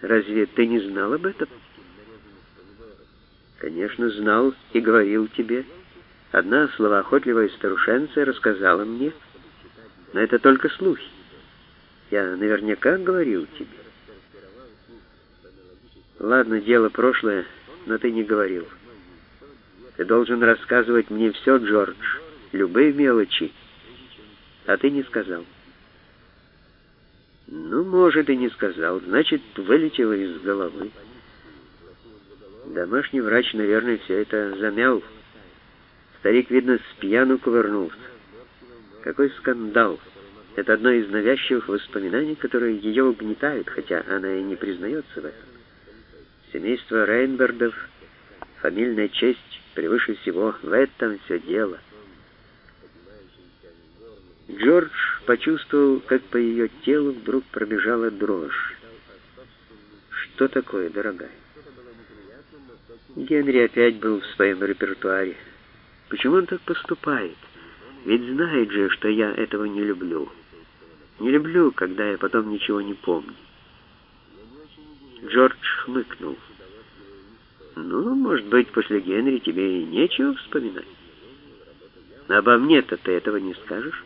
Разве ты не знал об этом? Конечно, знал и говорил тебе. Одна словоохотливая старушенция рассказала мне, но это только слухи. Я наверняка говорил тебе. Ладно, дело прошлое, но ты не говорил. Ты должен рассказывать мне все, Джордж, любые мелочи, а ты не сказал. Ну, может, и не сказал, значит, вылетело из головы. Домашний врач, наверное, все это замял. Старик, видно, с пьяну кувырнулся. Какой скандал! Это одно из навязчивых воспоминаний, которые ее угнетают, хотя она и не признается в этом. Семейство Рейнбердов, фамильная честь превыше всего, в этом все дело. Джордж почувствовал, как по ее телу вдруг пробежала дрожь. Что такое, дорогая? Генри опять был в своем репертуаре. Почему он так поступает? Ведь знает же, что я этого не люблю. Не люблю, когда я потом ничего не помню. Джордж хмыкнул. Ну, может быть, после Генри тебе и нечего вспоминать. Но обо мне-то ты этого не скажешь.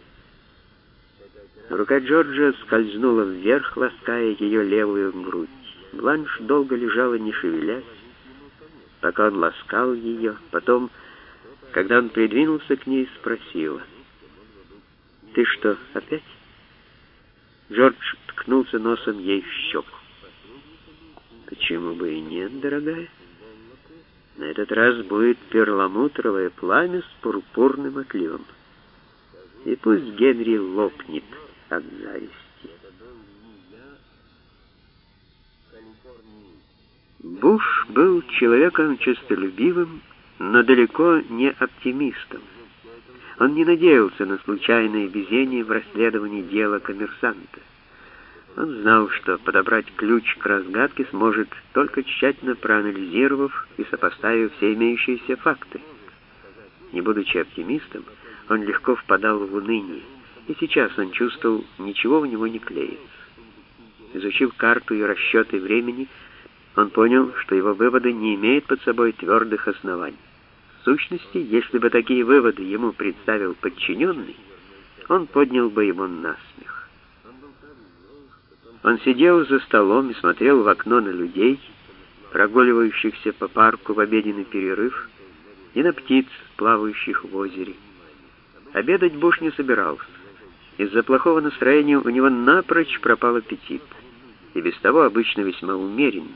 Рука Джорджа скользнула вверх, лаская ее левую грудь. Бланш долго лежала, не шевелясь, пока он ласкал ее. Потом, когда он придвинулся к ней, спросила: «Ты что, опять?» Джордж ткнулся носом ей в щеку. «Почему бы и нет, дорогая? На этот раз будет перламутровое пламя с пурпурным отливом. И пусть Генри лопнет от зависти». Буш был человеком честолюбивым, но далеко не оптимистом. Он не надеялся на случайное везение в расследовании дела коммерсанта. Он знал, что подобрать ключ к разгадке сможет, только тщательно проанализировав и сопоставив все имеющиеся факты. Не будучи оптимистом, он легко впадал в уныние, и сейчас он чувствовал, ничего у него не клеится. Изучив карту и расчеты времени, он понял, что его выводы не имеют под собой твердых оснований. В сущности, если бы такие выводы ему представил подчиненный, он поднял бы его на смех. Он сидел за столом и смотрел в окно на людей, прогуливающихся по парку в обеденный перерыв, и на птиц, плавающих в озере. Обедать Буш не собирался. Из-за плохого настроения у него напрочь пропал аппетит, и без того обычно весьма умеренный.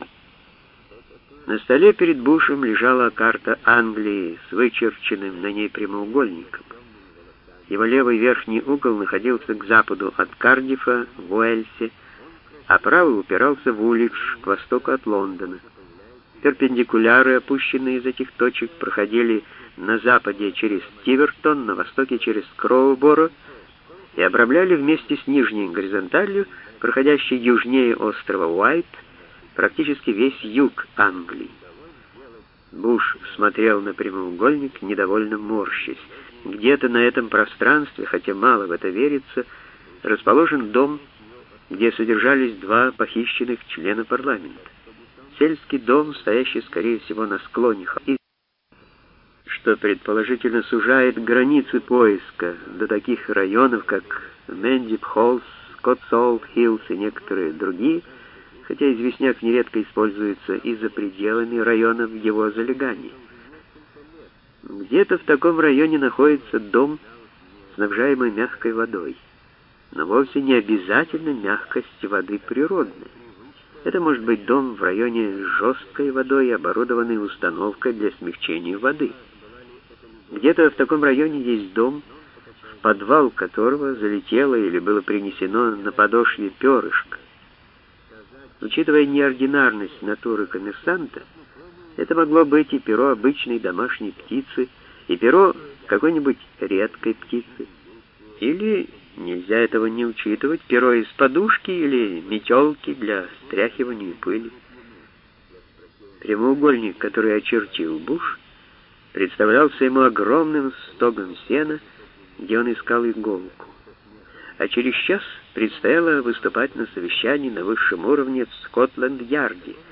На столе перед Бушем лежала карта Англии с вычерченным на ней прямоугольником. Его левый верхний угол находился к западу от Кардифа в Уэльсе, а правый упирался в Улидж к востоку от Лондона. Перпендикуляры, опущенные из этих точек, проходили на западе через Тивертон, на востоке через Кроуборо и обрамляли вместе с нижней горизонталью, проходящей южнее острова Уайт, практически весь юг Англии. Буш смотрел на прямоугольник, недовольно морщась. Где-то на этом пространстве, хотя мало в это верится, расположен дом, где содержались два похищенных члена парламента. Сельский дом, стоящий, скорее всего, на склоне холма, что предположительно сужает границы поиска до таких районов, как Мендип-Холлс, Котсолд-Хиллс и некоторые другие, хотя известняк нередко используется и за пределами районов его залегания. Где-то в таком районе находится дом, снабжаемый мягкой водой, но вовсе не обязательно мягкость воды природной. Это может быть дом в районе с жесткой водой, оборудованный установкой для смягчения воды. Где-то в таком районе есть дом, в подвал которого залетело или было принесено на подошве перышко. Учитывая неординарность натуры коммерсанта, это могло быть и перо обычной домашней птицы, и перо какой-нибудь редкой птицы. Или, нельзя этого не учитывать, перо из подушки или метелки для стряхивания пыли. Прямоугольник, который очертил Буш, представлялся ему огромным стогом сена, где он искал иголку. а через час предстояло выступать на совещании на высшем уровне в Скотланд-Ярде,